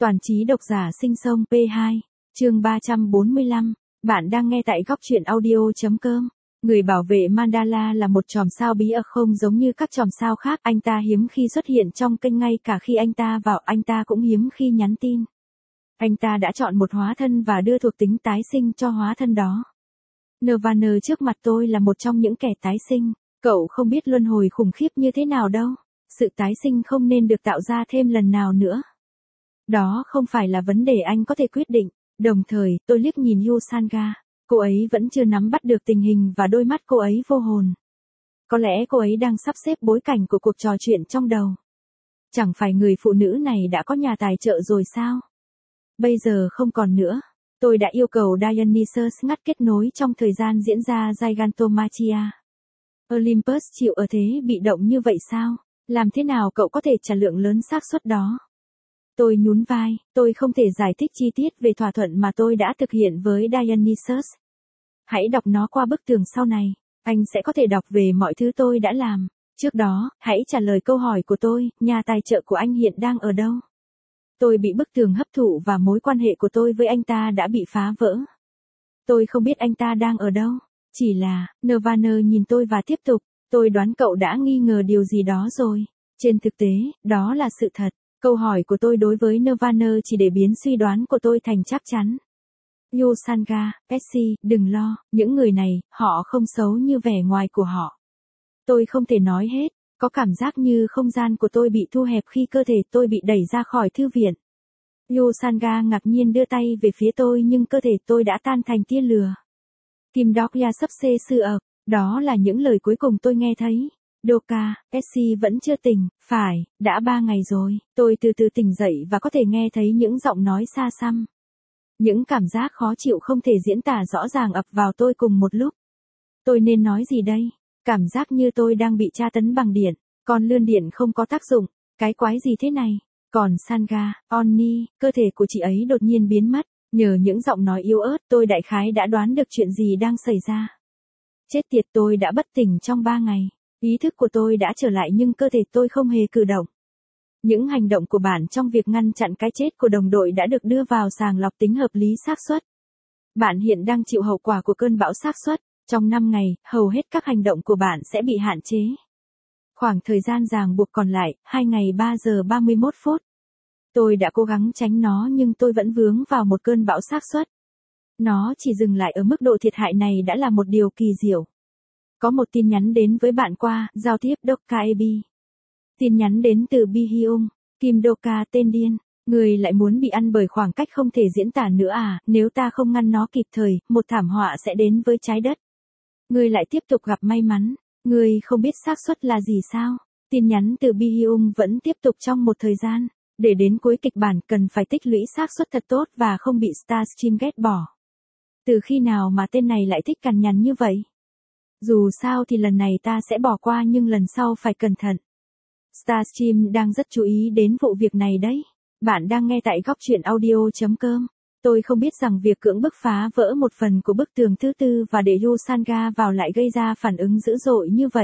Toàn trí độc giả sinh sông P2, chương 345, bạn đang nghe tại góc truyện audio.com. Người bảo vệ Mandala là một chòm sao bí ẩn không giống như các chòm sao khác, anh ta hiếm khi xuất hiện trong kênh, ngay cả khi anh ta vào anh ta cũng hiếm khi nhắn tin. Anh ta đã chọn một hóa thân và đưa thuộc tính tái sinh cho hóa thân đó. Nirvana trước mặt tôi là một trong những kẻ tái sinh, cậu không biết luân hồi khủng khiếp như thế nào đâu, sự tái sinh không nên được tạo ra thêm lần nào nữa. Đó không phải là vấn đề anh có thể quyết định. Đồng thời, tôi liếc nhìn Yusanga. Cô ấy vẫn chưa nắm bắt được tình hình và đôi mắt cô ấy vô hồn. Có lẽ cô ấy đang sắp xếp bối cảnh của cuộc trò chuyện trong đầu. Chẳng phải người phụ nữ này đã có nhà tài trợ rồi sao? Bây giờ không còn nữa. Tôi đã yêu cầu Dionysus ngắt kết nối trong thời gian diễn ra Gigantomachia. Olympus chịu ở thế bị động như vậy sao? Làm thế nào cậu có thể trả lượng lớn xác suất đó? Tôi nhún vai, tôi không thể giải thích chi tiết về thỏa thuận mà tôi đã thực hiện với Dionysus. Hãy đọc nó qua bức tường sau này, anh sẽ có thể đọc về mọi thứ tôi đã làm. Trước đó, hãy trả lời câu hỏi của tôi, nhà tài trợ của anh hiện đang ở đâu? Tôi bị bức tường hấp thụ và mối quan hệ của tôi với anh ta đã bị phá vỡ. Tôi không biết anh ta đang ở đâu, chỉ là, Nirvana nhìn tôi và tiếp tục, tôi đoán cậu đã nghi ngờ điều gì đó rồi. Trên thực tế, đó là sự thật. Câu hỏi của tôi đối với Nirvana chỉ để biến suy đoán của tôi thành chắc chắn. Yusanga, Percy, đừng lo, những người này, họ không xấu như vẻ ngoài của họ. Tôi không thể nói hết, có cảm giác như không gian của tôi bị thu hẹp khi cơ thể tôi bị đẩy ra khỏi thư viện. Yusanga ngạc nhiên đưa tay về phía tôi nhưng cơ thể tôi đã tan thành tia lửa. Kim Dokya sắp xê sư ập, đó là những lời cuối cùng tôi nghe thấy. Doka, Percy vẫn chưa tỉnh, phải, đã 3 ngày rồi. Tôi từ từ tỉnh dậy và có thể nghe thấy những giọng nói xa xăm. Những cảm giác khó chịu không thể diễn tả rõ ràng ập vào tôi cùng một lúc. Tôi nên nói gì đây? Cảm giác như tôi đang bị tra tấn bằng điện. Con lươn điện không có tác dụng. Cái quái gì thế này? Còn Sanga, Onni, cơ thể của chị ấy đột nhiên biến mất. Nhờ những giọng nói yếu ớt, tôi đại khái đã đoán được chuyện gì đang xảy ra. Chết tiệt, tôi đã bất tỉnh trong 3 ngày. Ý thức của tôi đã trở lại nhưng cơ thể tôi không hề cử động. Những hành động của bạn trong việc ngăn chặn cái chết của đồng đội đã được đưa vào sàng lọc tính hợp lý xác suất. Bạn hiện đang chịu hậu quả của cơn bão xác suất. Trong 5 ngày, hầu hết các hành động của bạn sẽ bị hạn chế. Khoảng thời gian ràng buộc còn lại, 2 ngày 3 giờ 31 phút. Tôi đã cố gắng tránh nó nhưng tôi vẫn vướng vào một cơn bão xác suất. Nó chỉ dừng lại ở mức độ thiệt hại này đã là một điều kỳ diệu. Có một tin nhắn đến với bạn qua, giao tiếp Doka Ebi. Tin nhắn đến từ Bi Hyung, Kim Doka tên điên. Người lại muốn bị ăn bởi khoảng cách không thể diễn tả nữa à, nếu ta không ngăn nó kịp thời, một thảm họa sẽ đến với trái đất. Người lại tiếp tục gặp may mắn. Người không biết xác suất là gì sao? Tin nhắn từ Bi Hyung vẫn tiếp tục trong một thời gian. Để đến cuối kịch bản cần phải tích lũy xác suất thật tốt và không bị Starstream ghét bỏ. Từ khi nào mà tên này lại thích cằn nhằn như vậy? Dù sao thì lần này ta sẽ bỏ qua nhưng lần sau phải cẩn thận. Starstream đang rất chú ý đến vụ việc này đấy. Bạn đang nghe tại góc truyện audio.com. Tôi không biết rằng việc cưỡng bức phá vỡ một phần của bức tường thứ tư và để Yusanga vào lại gây ra phản ứng dữ dội như vậy.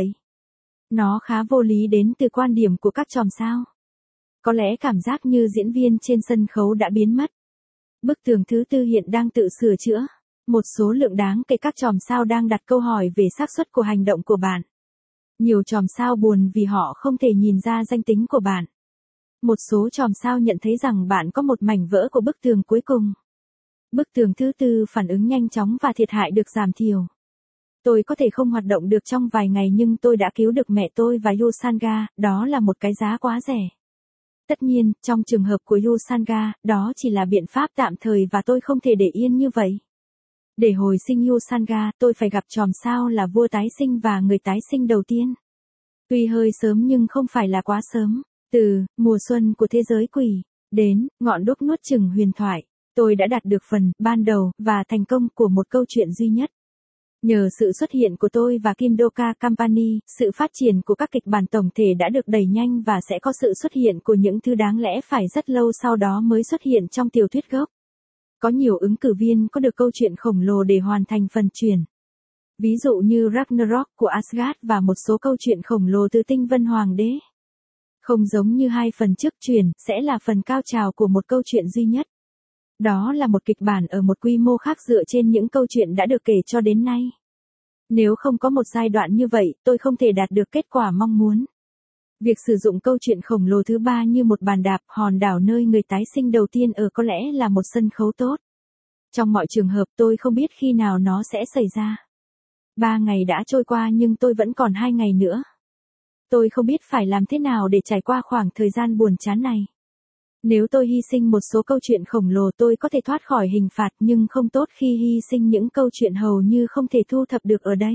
Nó khá vô lý đến từ quan điểm của các chòm sao. Có lẽ cảm giác như diễn viên trên sân khấu đã biến mất. Bức tường thứ tư hiện đang tự sửa chữa. Một số lượng đáng kể các chòm sao đang đặt câu hỏi về xác suất của hành động của bạn. Nhiều chòm sao buồn vì họ không thể nhìn ra danh tính của bạn. Một số chòm sao nhận thấy rằng bạn có một mảnh vỡ của bức tường cuối cùng. Bức tường thứ tư phản ứng nhanh chóng và thiệt hại được giảm thiểu. Tôi có thể không hoạt động được trong vài ngày nhưng tôi đã cứu được mẹ tôi và Yusanga, đó là một cái giá quá rẻ. Tất nhiên, trong trường hợp của Yusanga, đó chỉ là biện pháp tạm thời và tôi không thể để yên như vậy. Để hồi sinh Yusanga, tôi phải gặp chòm sao là vua tái sinh và người tái sinh đầu tiên. Tuy hơi sớm nhưng không phải là quá sớm. Từ mùa xuân của thế giới quỷ đến ngọn đuốc nuốt chửng huyền thoại, tôi đã đạt được phần ban đầu và thành công của một câu chuyện duy nhất. Nhờ sự xuất hiện của tôi và Kim Doka Company, sự phát triển của các kịch bản tổng thể đã được đẩy nhanh và sẽ có sự xuất hiện của những thứ đáng lẽ phải rất lâu sau đó mới xuất hiện trong tiểu thuyết gốc. Có nhiều ứng cử viên có được câu chuyện khổng lồ để hoàn thành phần truyền. Ví dụ như Ragnarok của Asgard và một số câu chuyện khổng lồ từ tinh vân hoàng đế. Không giống như hai phần trước truyền, sẽ là phần cao trào của một câu chuyện duy nhất. Đó là một kịch bản ở một quy mô khác dựa trên những câu chuyện đã được kể cho đến nay. Nếu không có một giai đoạn như vậy, tôi không thể đạt được kết quả mong muốn. Việc sử dụng câu chuyện khổng lồ thứ ba như một bàn đạp hòn đảo nơi người tái sinh đầu tiên ở có lẽ là một sân khấu tốt. Trong mọi trường hợp tôi không biết khi nào nó sẽ xảy ra. 3 ngày đã trôi qua nhưng tôi vẫn còn 2 ngày nữa. Tôi không biết phải làm thế nào để trải qua khoảng thời gian buồn chán này. Nếu tôi hy sinh một số câu chuyện khổng lồ tôi có thể thoát khỏi hình phạt nhưng không tốt khi hy sinh những câu chuyện hầu như không thể thu thập được ở đây.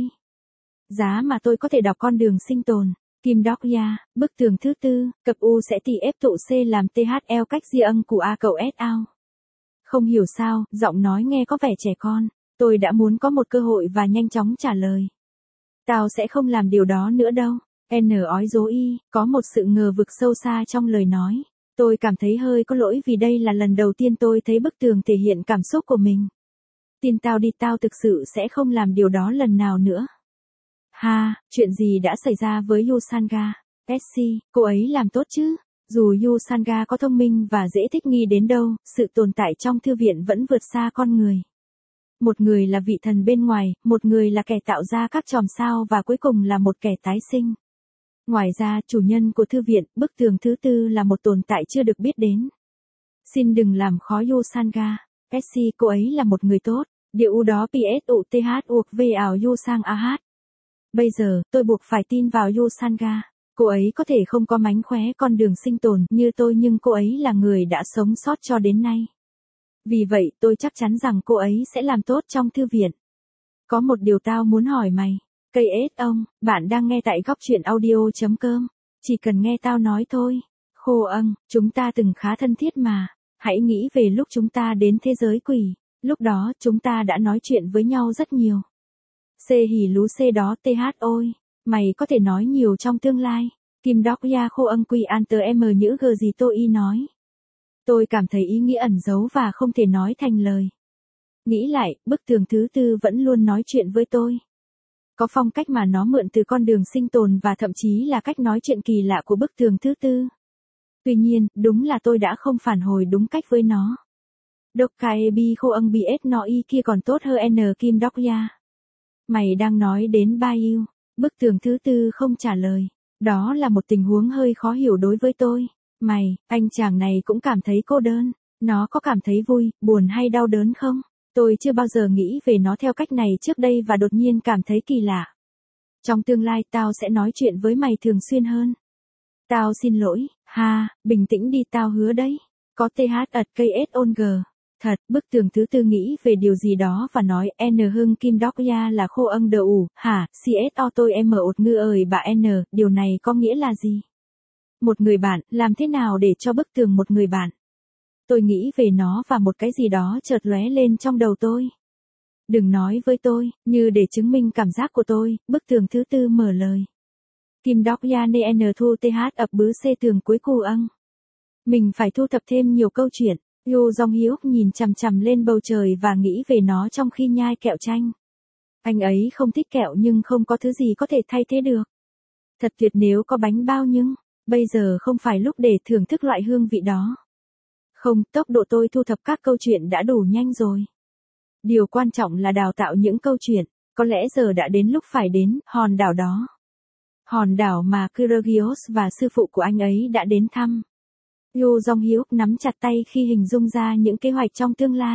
Giá mà tôi có thể đọc con đường sinh tồn. Kim Đốc-ya, bức tường thứ tư, cặp U sẽ tỉ ép tụ C làm THL cách di âm của A cậu S ao. Không hiểu sao, giọng nói nghe có vẻ trẻ con. Tôi đã muốn có một cơ hội và nhanh chóng trả lời. Tao sẽ không làm điều đó nữa đâu. N ói dối y, có một sự ngờ vực sâu xa trong lời nói. Tôi cảm thấy hơi có lỗi vì đây là lần đầu tiên tôi thấy bức tường thể hiện cảm xúc của mình. Tin tao đi, tao thực sự sẽ không làm điều đó lần nào nữa. Ha, chuyện gì đã xảy ra với Yusanga? Essie, cô ấy làm tốt chứ? Dù Yusanga có thông minh và dễ thích nghi đến đâu, sự tồn tại trong thư viện vẫn vượt xa con người. Một người là vị thần bên ngoài, một người là kẻ tạo ra các chòm sao và cuối cùng là một kẻ tái sinh. Ngoài ra, chủ nhân của thư viện, bức tường thứ tư là một tồn tại chưa được biết đến. Xin đừng làm khó Yusanga. Essie, cô ấy là một người tốt. Điệu U đó PSUTH uộc về ảo Yusang AH. Bây giờ, tôi buộc phải tin vào Yusanga. Cô ấy có thể không có mánh khóe con đường sinh tồn như tôi nhưng cô ấy là người đã sống sót cho đến nay. Vì vậy, tôi chắc chắn rằng cô ấy sẽ làm tốt trong thư viện. Có một điều tao muốn hỏi mày. Cây ết ông, bạn đang nghe tại góc truyện audio.com. Chỉ cần nghe tao nói thôi. Khô âng, chúng ta từng khá thân thiết mà. Hãy nghĩ về lúc chúng ta đến thế giới quỷ. Lúc đó, chúng ta đã nói chuyện với nhau rất nhiều. C hỉ lú C đó TH ôi. Mày có thể nói nhiều trong tương lai. Kim Đốc Ya khô âng quy an tờ M nhữ gờ gì tôi y nói. Tôi cảm thấy ý nghĩa ẩn giấu và không thể nói thành lời. Nghĩ lại, bức tường thứ tư vẫn luôn nói chuyện với tôi. Có phong cách mà nó mượn từ con đường sinh tồn và thậm chí là cách nói chuyện kỳ lạ của bức tường thứ tư. Tuy nhiên, đúng là tôi đã không phản hồi đúng cách với nó. Dokkaebi khô âng BS nó y kia còn tốt hơn N Kim Đốc Ya. Mày đang nói đến Bayou. Bức tường thứ tư không trả lời. Đó là một tình huống hơi khó hiểu đối với tôi. Mày, anh chàng này cũng cảm thấy cô đơn. Nó có cảm thấy vui, buồn hay đau đớn không? Tôi chưa bao giờ nghĩ về nó theo cách này trước đây và đột nhiên cảm thấy kỳ lạ. Trong tương lai tao sẽ nói chuyện với mày thường xuyên hơn. Tao xin lỗi, ha, bình tĩnh đi tao hứa đấy. Có TH ật KS on G. Thật, bức tường thứ tư nghĩ về điều gì đó và nói N hưng Kim Đốc Ya là khô âng đờ ủ, hả, CSO tôi M ột ngư ơi bà N, điều này có nghĩa là gì? Một người bạn, làm thế nào để cho bức tường một người bạn? Tôi nghĩ về nó và một cái gì đó chợt lóe lên trong đầu tôi. Đừng nói với tôi, như để chứng minh cảm giác của tôi, bức tường thứ tư mở lời. Kim Đốc Ya nê N thu TH ập bứ C tường cuối cù âng. Mình phải thu thập thêm nhiều câu chuyện. Yu Jong Hyuk nhìn chằm chằm lên bầu trời và nghĩ về nó trong khi nhai kẹo chanh. Anh ấy không thích kẹo nhưng không có thứ gì có thể thay thế được. Thật tuyệt nếu có bánh bao nhưng, bây giờ không phải lúc để thưởng thức loại hương vị đó. Không, tốc độ tôi thu thập các câu chuyện đã đủ nhanh rồi. Điều quan trọng là đào tạo những câu chuyện, có lẽ giờ đã đến lúc phải đến hòn đảo đó. Hòn đảo mà Kyrgios và sư phụ của anh ấy đã đến thăm. Yu Jong Hyuk nắm chặt tay khi hình dung ra những kế hoạch trong tương lai.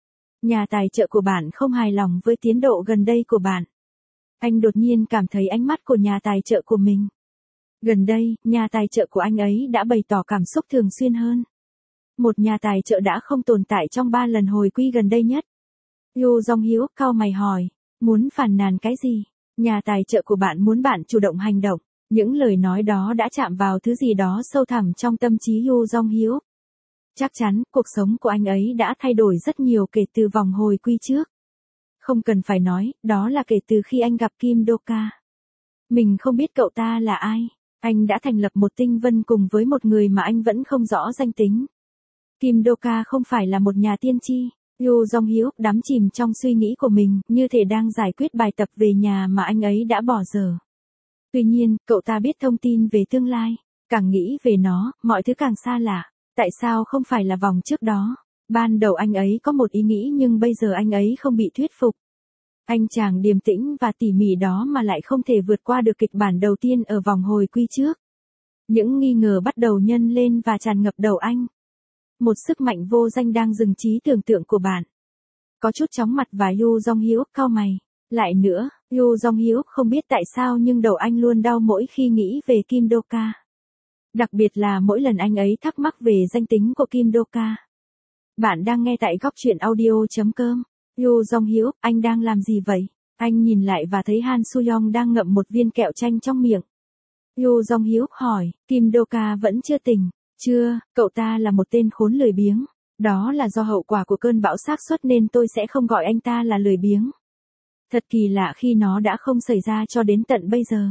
Nhà tài trợ của bạn không hài lòng với tiến độ gần đây của bạn. Anh đột nhiên cảm thấy ánh mắt của nhà tài trợ của mình. Gần đây, nhà tài trợ của anh ấy đã bày tỏ cảm xúc thường xuyên hơn. Một nhà tài trợ đã không tồn tại trong 3 lần hồi quy gần đây nhất. Yu Jong Hyuk cau mày hỏi, muốn phàn nàn cái gì? Nhà tài trợ của bạn muốn bạn chủ động hành động. Những lời nói đó đã chạm vào thứ gì đó sâu thẳm trong tâm trí Yu Jong Hyuk. Chắc chắn, cuộc sống của anh ấy đã thay đổi rất nhiều kể từ vòng hồi quy trước. Không cần phải nói, đó là kể từ khi anh gặp Kim Doka. Mình không biết cậu ta là ai. Anh đã thành lập một tinh vân cùng với một người mà anh vẫn không rõ danh tính. Kim Doka không phải là một nhà tiên tri. Yu Jong Hyuk đắm chìm trong suy nghĩ của mình, như thể đang giải quyết bài tập về nhà mà anh ấy đã bỏ dở. Tuy nhiên, cậu ta biết thông tin về tương lai. Càng nghĩ về nó, mọi thứ càng xa lạ. Tại sao không phải là vòng trước đó? Ban đầu anh ấy có một ý nghĩ nhưng bây giờ anh ấy không bị thuyết phục. Anh chàng điềm tĩnh và tỉ mỉ đó mà lại không thể vượt qua được kịch bản đầu tiên ở vòng hồi quy trước. Những nghi ngờ bắt đầu nhân lên và tràn ngập đầu anh. Một sức mạnh vô danh đang dừng trí tưởng tượng của bạn. Có chút chóng mặt và Yoo Jong Hyuk cau mày. Lại nữa, Yoo Jong Hyuk không biết tại sao nhưng đầu anh luôn đau mỗi khi nghĩ về Kim Do-ka. Đặc biệt là mỗi lần anh ấy thắc mắc về danh tính của Kim Do-ka. Bạn đang nghe tại góc truyện audio.com. Yoo Jong Hyuk, anh đang làm gì vậy? Anh nhìn lại và thấy Han Soo-young đang ngậm một viên kẹo chanh trong miệng. Yoo Jong Hyuk hỏi, Kim Do-ka vẫn chưa tỉnh. Chưa, cậu ta là một tên khốn lười biếng. Đó là do hậu quả của cơn bão xác suất nên tôi sẽ không gọi anh ta là lười biếng. Thật kỳ lạ khi nó đã không xảy ra cho đến tận bây giờ.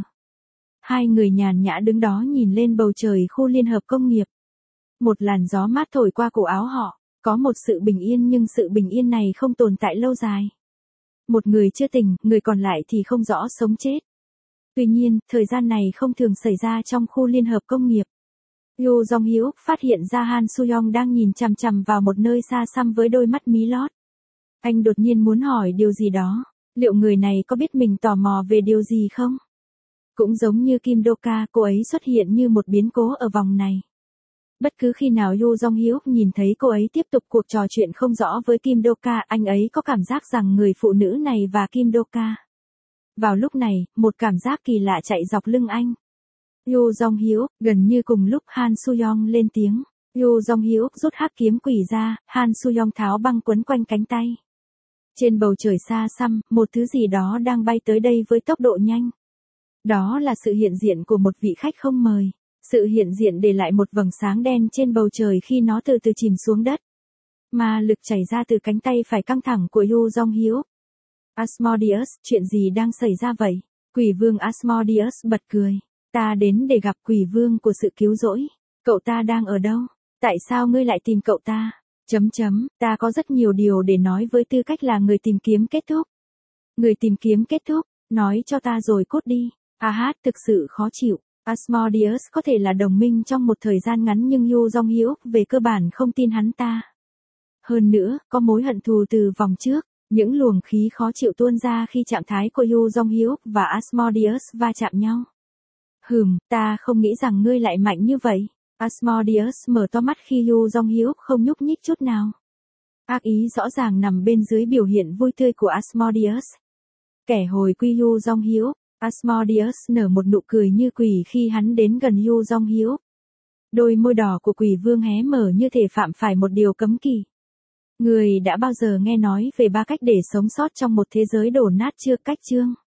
Hai người nhàn nhã đứng đó nhìn lên bầu trời khu liên hợp công nghiệp. Một làn gió mát thổi qua cổ áo họ. Có một sự bình yên nhưng sự bình yên này không tồn tại lâu dài. Một người chưa tỉnh, người còn lại thì không rõ sống chết. Tuy nhiên, thời gian này không thường xảy ra trong khu liên hợp công nghiệp. Yoo Jong Hyuk phát hiện ra Han Soo-young đang nhìn chằm chằm vào một nơi xa xăm với đôi mắt mí lót. Anh đột nhiên muốn hỏi điều gì đó. Liệu người này có biết mình tò mò về điều gì không? Cũng giống như Kim Do-ka, cô ấy xuất hiện như một biến cố ở vòng này. Bất cứ khi nào Yoo Jong Hyuk nhìn thấy cô ấy tiếp tục cuộc trò chuyện không rõ với Kim Do-ka, anh ấy có cảm giác rằng người phụ nữ này và Kim Do-ka. Vào lúc này, một cảm giác kỳ lạ chạy dọc lưng anh. Yoo Jong Hyuk, gần như cùng lúc Han Soo-young lên tiếng. Yoo Jong Hyuk rút hắc kiếm quỷ ra, Han Soo-young tháo băng quấn quanh cánh tay. Trên bầu trời xa xăm, một thứ gì đó đang bay tới đây với tốc độ nhanh. Đó là sự hiện diện của một vị khách không mời. Sự hiện diện để lại một vầng sáng đen trên bầu trời khi nó từ từ chìm xuống đất. Ma lực chảy ra từ cánh tay phải căng thẳng của Yoo Jong Hyuk. Asmodeus, chuyện gì đang xảy ra vậy? Quỷ vương Asmodeus bật cười. Ta đến để gặp quỷ vương của sự cứu rỗi. Cậu ta đang ở đâu? Tại sao ngươi lại tìm cậu ta? Ta có rất nhiều điều để nói với tư cách là người tìm kiếm kết thúc. Người tìm kiếm kết thúc, nói cho ta rồi cút đi. Thực sự khó chịu. Asmodeus có thể là đồng minh trong một thời gian ngắn nhưng Yoo Jong Hyuk về cơ bản không tin hắn ta. Hơn nữa, có mối hận thù từ vòng trước, những luồng khí khó chịu tuôn ra khi trạng thái của Yoo Jong Hyuk và Asmodeus va chạm nhau. Ta không nghĩ rằng ngươi lại mạnh như vậy. Asmodeus mở to mắt khi Yoo Jong Hyuk không nhúc nhích chút nào. Ác ý rõ ràng nằm bên dưới biểu hiện vui tươi của Asmodeus. Kẻ hồi quy Yoo Jong Hyuk. Asmodeus nở một nụ cười như quỷ khi hắn đến gần Yoo Jong Hyuk. Đôi môi đỏ của quỷ vương hé mở như thể phạm phải một điều cấm kỵ. Người đã bao giờ nghe nói về 3 cách để sống sót trong một thế giới đổ nát chưa? Cách chương